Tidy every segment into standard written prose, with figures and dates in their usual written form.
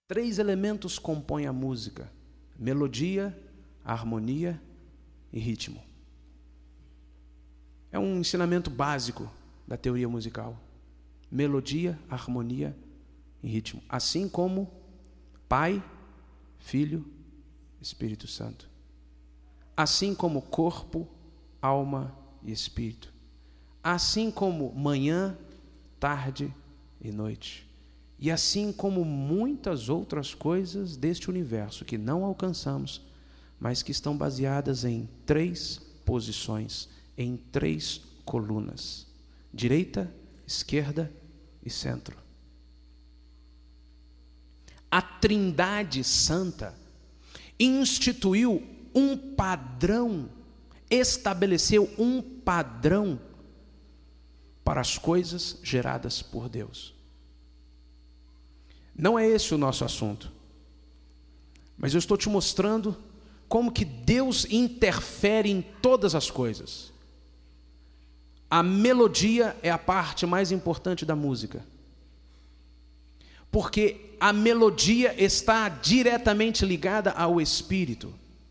3 elementos compõem a música: melodia, harmonia e ritmo. É um ensinamento básico da teoria musical. Melodia, harmonia e ritmo. Assim como Pai, Filho, Espírito Santo. Assim como corpo, alma e espírito. Assim como manhã, tarde e noite. E assim como muitas outras coisas deste universo que não alcançamos, mas que estão baseadas em 3 posições, em 3 colunas: direita, esquerda e centro. A Trindade Santa instituiu um padrão, estabeleceu um padrão para as coisas geradas por Deus. Não é esse o nosso assunto, mas eu estou te mostrando como que Deus interfere em todas as coisas. A melodia é a parte mais importante da música, porque a melodia está diretamente ligada ao Espírito.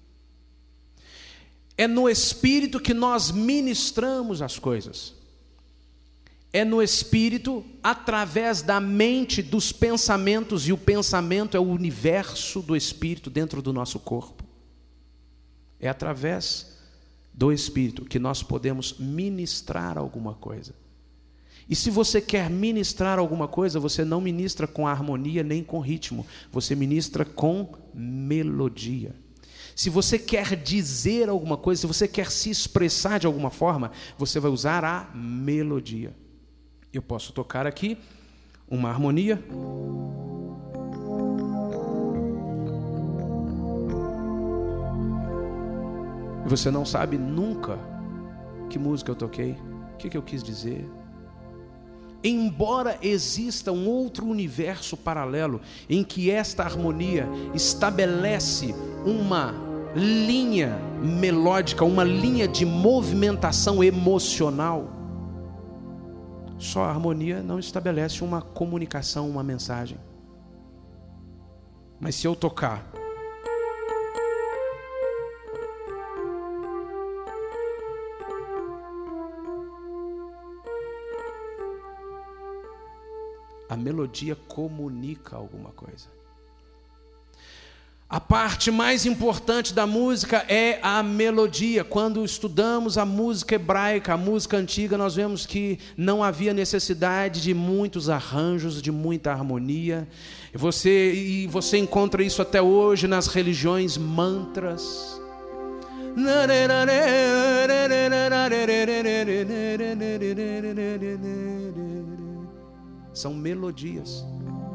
É no Espírito que nós ministramos as coisas. É no Espírito, através da mente, dos pensamentos, e o pensamento é o universo do Espírito dentro do nosso corpo. É através do Espírito que nós podemos ministrar alguma coisa. E se você quer ministrar alguma coisa, você não ministra com harmonia nem com ritmo, você ministra com melodia. Se você quer dizer alguma coisa, se você quer se expressar de alguma forma, você vai usar a melodia. Eu posso tocar aqui uma harmonia. E você não sabe nunca que música eu toquei, o que eu quis dizer. Embora exista um outro universo paralelo em que esta harmonia estabelece uma linha melódica, uma linha de movimentação emocional, só a harmonia não estabelece uma comunicação, uma mensagem. Mas se eu tocar a melodia comunica alguma coisa. A parte mais importante da música é a melodia. Quando estudamos a música hebraica, a música antiga, nós vemos que não havia necessidade de muitos arranjos, de muita harmonia. E você encontra isso até hoje nas religiões, mantras. São melodias.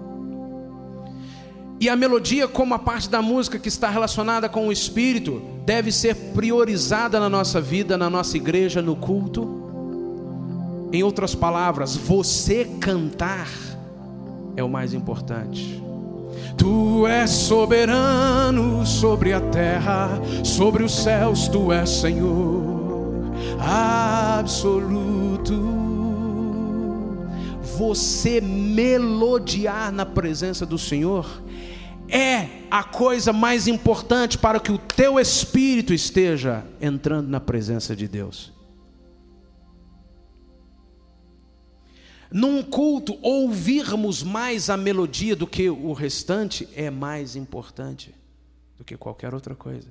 E a melodia, como a parte da música que está relacionada com o Espírito, deve ser priorizada na nossa vida, na nossa igreja, no culto. Em outras palavras, você cantar é o mais importante. Tu és soberano sobre a terra, sobre os céus, tu és Senhor absoluto. Você melodiar na presença do Senhor é a coisa mais importante para que o teu espírito esteja entrando na presença de Deus. Num culto, ouvirmos mais a melodia do que o restante é mais importante do que qualquer outra coisa.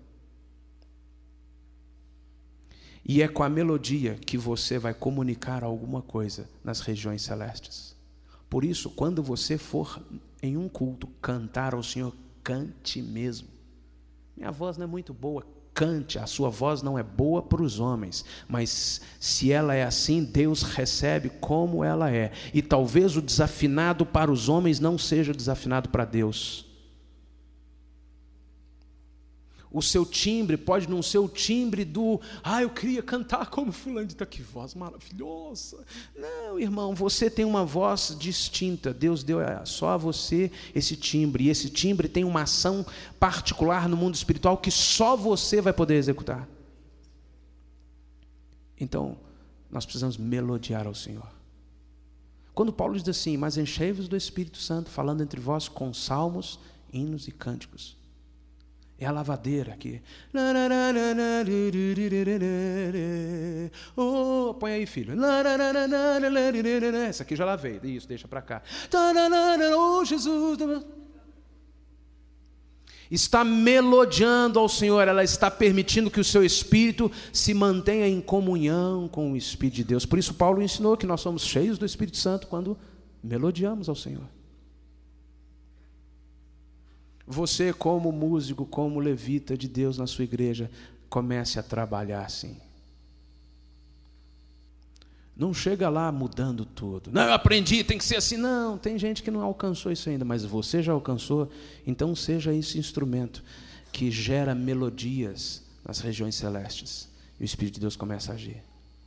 E é com a melodia que você vai comunicar alguma coisa nas regiões celestes. Por isso, quando você for em um culto cantar ao Senhor, cante mesmo. Minha voz não é muito boa, cante. A sua voz não é boa para os homens, mas se ela é assim, Deus recebe como ela é. E talvez o desafinado para os homens não seja desafinado para Deus. O seu timbre pode não ser o timbre do eu queria cantar como fulano de tal, que voz maravilhosa. Não, irmão, você tem uma voz distinta. Deus deu só a você esse timbre. E esse timbre tem uma ação particular no mundo espiritual que só você vai poder executar. Então, nós precisamos melodiar ao Senhor. Quando Paulo diz assim, mas enchei-vos do Espírito Santo, falando entre vós com salmos, hinos e cânticos. É a lavadeira aqui. Oh, põe aí, filho. Essa aqui já lavei. Isso, deixa para cá. Oh, Jesus. Está melodiando ao Senhor. Ela está permitindo que o seu espírito se mantenha em comunhão com o Espírito de Deus. Por isso Paulo ensinou que nós somos cheios do Espírito Santo quando melodiamos ao Senhor. Você, como músico, como levita de Deus na sua igreja, comece a trabalhar assim. Não chega lá mudando tudo. Não, eu aprendi, tem que ser assim. Não, tem gente que não alcançou isso ainda, mas você já alcançou. Então seja esse instrumento que gera melodias nas regiões celestes. E o Espírito de Deus começa a agir.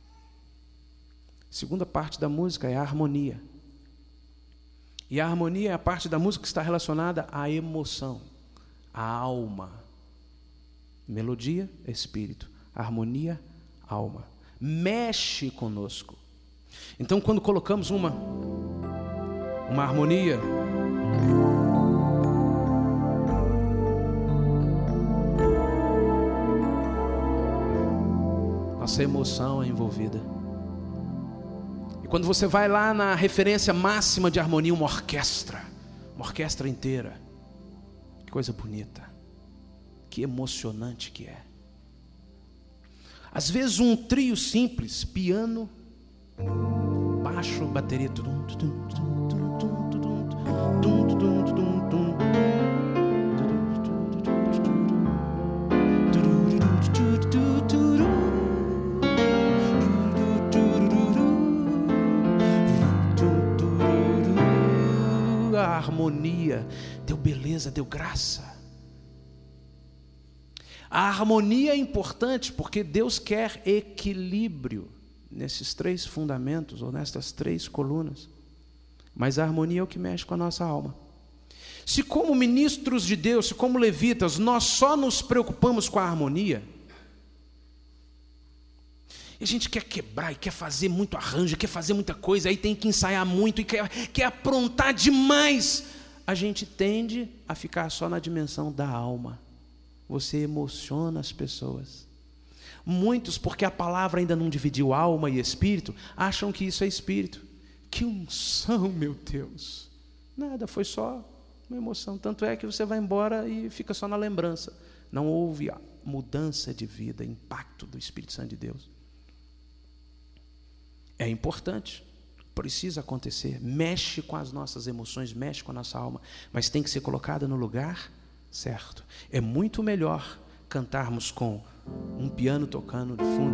A segunda parte da música é a harmonia. E a harmonia é a parte da música que está relacionada à emoção, à alma. Melodia, espírito. Harmonia, alma. Mexe conosco. Então, quando colocamos uma harmonia, nossa emoção é envolvida. Quando você vai lá na referência máxima de harmonia, uma orquestra inteira. Que coisa bonita, que emocionante que é. Às vezes um trio simples, piano, baixo, bateria, a harmonia deu beleza, deu graça. A harmonia é importante porque Deus quer equilíbrio nesses três fundamentos ou nestas três colunas. Mas a harmonia é o que mexe com a nossa alma. Se como ministros de Deus, se como levitas, nós só nos preocupamos com a harmonia, e a gente quer quebrar e quer fazer muito arranjo, quer fazer muita coisa, aí tem que ensaiar muito e quer aprontar demais, a gente tende a ficar só na dimensão da alma. Você emociona as pessoas. Muitos, porque a palavra ainda não dividiu alma e espírito, acham que isso é espírito. Que unção, meu Deus! Nada, foi só uma emoção. Tanto é que você vai embora e fica só na lembrança. Não houve a mudança de vida, impacto do Espírito Santo de Deus. É importante, precisa acontecer. Mexe com as nossas emoções, mexe com a nossa alma, mas tem que ser colocada no lugar certo. É muito melhor cantarmos com um piano tocando de fundo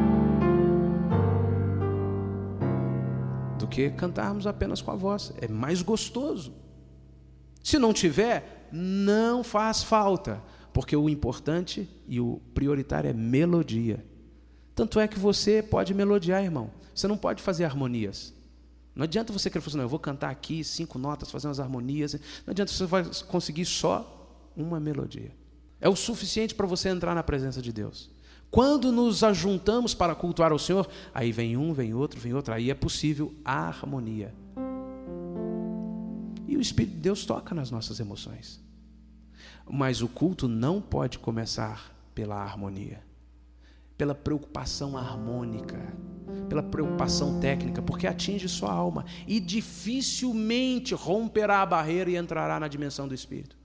do que cantarmos apenas com a voz. É mais gostoso. Se não tiver, não faz falta, porque o importante e o prioritário é melodia. Tanto é que você pode melodiar, irmão. Você não pode fazer harmonias. Não adianta você querer falar assim, não, eu vou cantar aqui 5 notas, fazer umas harmonias. Não adianta, você vai conseguir só uma melodia. É o suficiente para você entrar na presença de Deus. Quando nos ajuntamos para cultuar ao Senhor, aí vem um, vem outro, aí é possível a harmonia. E o Espírito de Deus toca nas nossas emoções. Mas o culto não pode começar pela harmonia, pela preocupação harmônica, pela preocupação técnica, porque atinge sua alma e dificilmente romperá a barreira e entrará na dimensão do Espírito.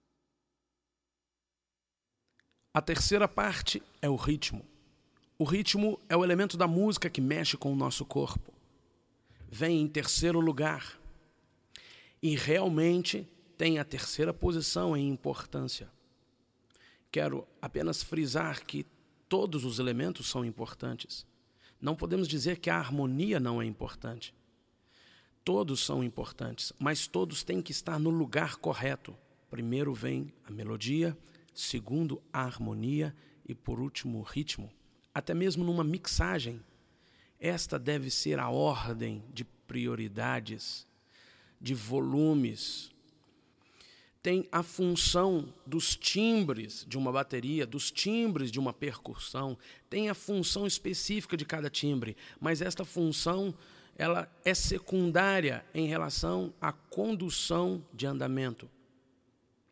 A terceira parte é o ritmo. O ritmo é o elemento da música que mexe com o nosso corpo. Vem em terceiro lugar. E realmente tem a terceira posição em importância. Quero apenas frisar que todos os elementos são importantes. Não podemos dizer que a harmonia não é importante. Todos são importantes, mas todos têm que estar no lugar correto. Primeiro vem a melodia, segundo a harmonia e por último o ritmo. Até mesmo numa mixagem, esta deve ser a ordem de prioridades, de volumes. Tem a função dos timbres de uma bateria, dos timbres de uma percussão, tem a função específica de cada timbre, mas esta função ela é secundária em relação à condução de andamento.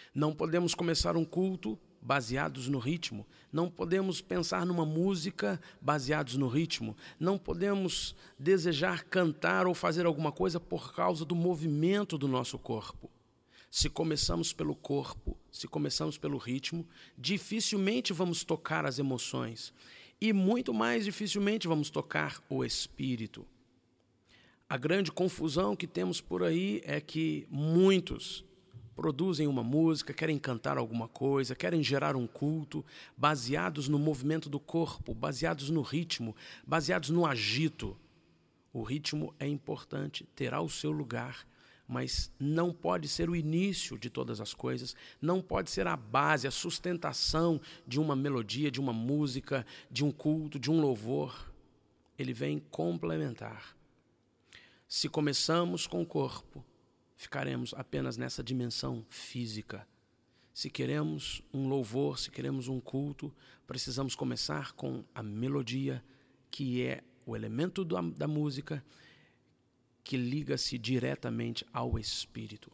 Não podemos começar um culto baseados no ritmo. Não podemos pensar numa música baseados no ritmo. Não podemos desejar cantar ou fazer alguma coisa por causa do movimento do nosso corpo. Se começamos pelo corpo, se começamos pelo ritmo, dificilmente vamos tocar as emoções e muito mais dificilmente vamos tocar o espírito. A grande confusão que temos por aí é que muitos produzem uma música, querem cantar alguma coisa, querem gerar um culto, baseados no movimento do corpo, baseados no ritmo, baseados no agito. O ritmo é importante, terá o seu lugar, mas não pode ser o início de todas as coisas, não pode ser a base, a sustentação de uma melodia, de uma música, de um culto, de um louvor. Ele vem complementar. Se começamos com o corpo, ficaremos apenas nessa dimensão física. Se queremos um louvor, se queremos um culto, precisamos começar com a melodia, que é o elemento da música, que liga-se diretamente ao Espírito.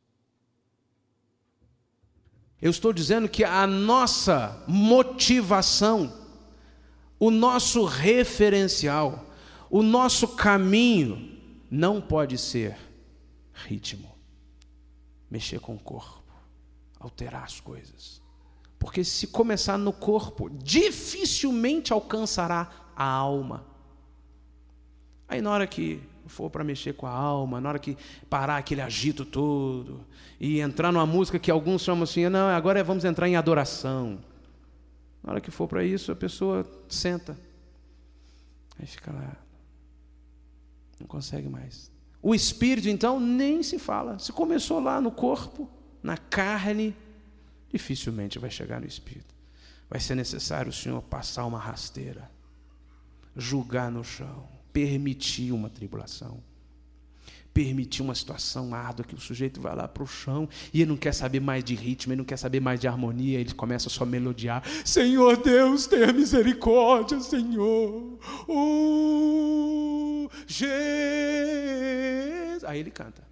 Eu estou dizendo que a nossa motivação, o nosso referencial, o nosso caminho não pode ser ritmo, mexer com o corpo, alterar as coisas. Porque se começar no corpo, dificilmente alcançará a alma. Aí na hora que for para mexer com a alma, na hora que parar aquele agito todo e entrar numa música que alguns chamam assim, não, agora vamos entrar em adoração. Na hora que for para isso, a pessoa senta, aí fica lá, não consegue mais. O espírito, então, nem se fala. Se começou lá no corpo, na carne, dificilmente vai chegar no espírito. Vai ser necessário o Senhor passar uma rasteira, julgar no chão, permitir uma tribulação, permitir uma situação árdua que o sujeito vai lá para o chão e ele não quer saber mais de ritmo, ele não quer saber mais de harmonia, ele começa só a melodiar. Senhor Deus, tenha misericórdia, Senhor. Oh, Jesus. Aí ele canta.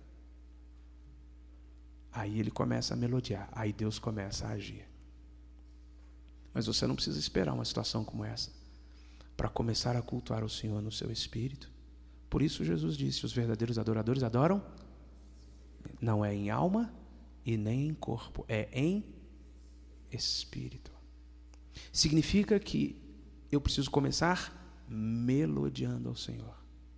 Aí ele começa a melodiar. Aí Deus começa a agir. Mas você não precisa esperar uma situação como essa para começar a cultuar o Senhor no seu espírito. Por isso Jesus disse, os verdadeiros adoradores adoram, não é em alma e nem em corpo, é em espírito. Significa que eu preciso começar melodiando ao Senhor.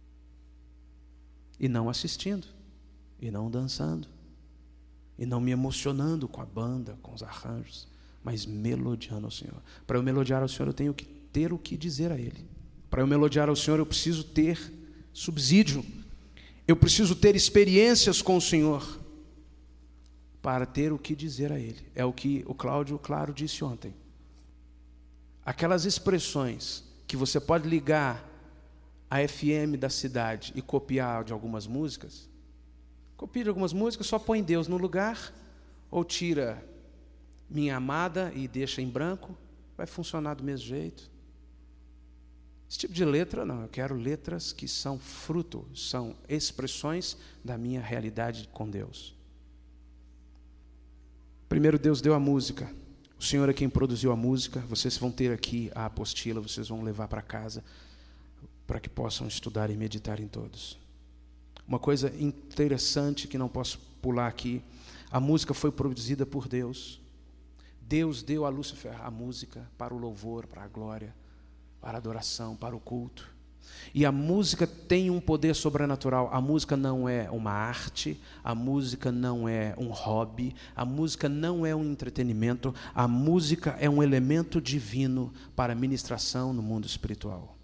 E não assistindo, e não dançando, e não me emocionando com a banda, com os arranjos, mas melodiando ao Senhor. Para eu melodiar ao Senhor, eu tenho que ter o que dizer a Ele. Para eu melodiar ao Senhor, eu preciso ter subsídio. Eu preciso ter experiências com o Senhor para ter o que dizer a Ele. É o que o Cláudio Claro disse ontem. Aquelas expressões que você pode ligar a FM da cidade e copiar de algumas músicas, copia de algumas músicas, só põe Deus no lugar, ou tira minha amada e deixa em branco, vai funcionar do mesmo jeito. Esse tipo de letra, não, eu quero letras que são fruto, são expressões da minha realidade com Deus. Primeiro Deus deu a música, o Senhor é quem produziu a música, vocês vão ter aqui a apostila, vocês vão levar para casa, para que possam estudar e meditar em todos. Uma coisa interessante que não posso pular aqui, a música foi produzida por Deus. Deus deu a Lúcifer a música para o louvor, para a glória, para a adoração, para o culto. E a música tem um poder sobrenatural. A música não é uma arte, a música não é um hobby, a música não é um entretenimento, a música é um elemento divino para a ministração no mundo espiritual.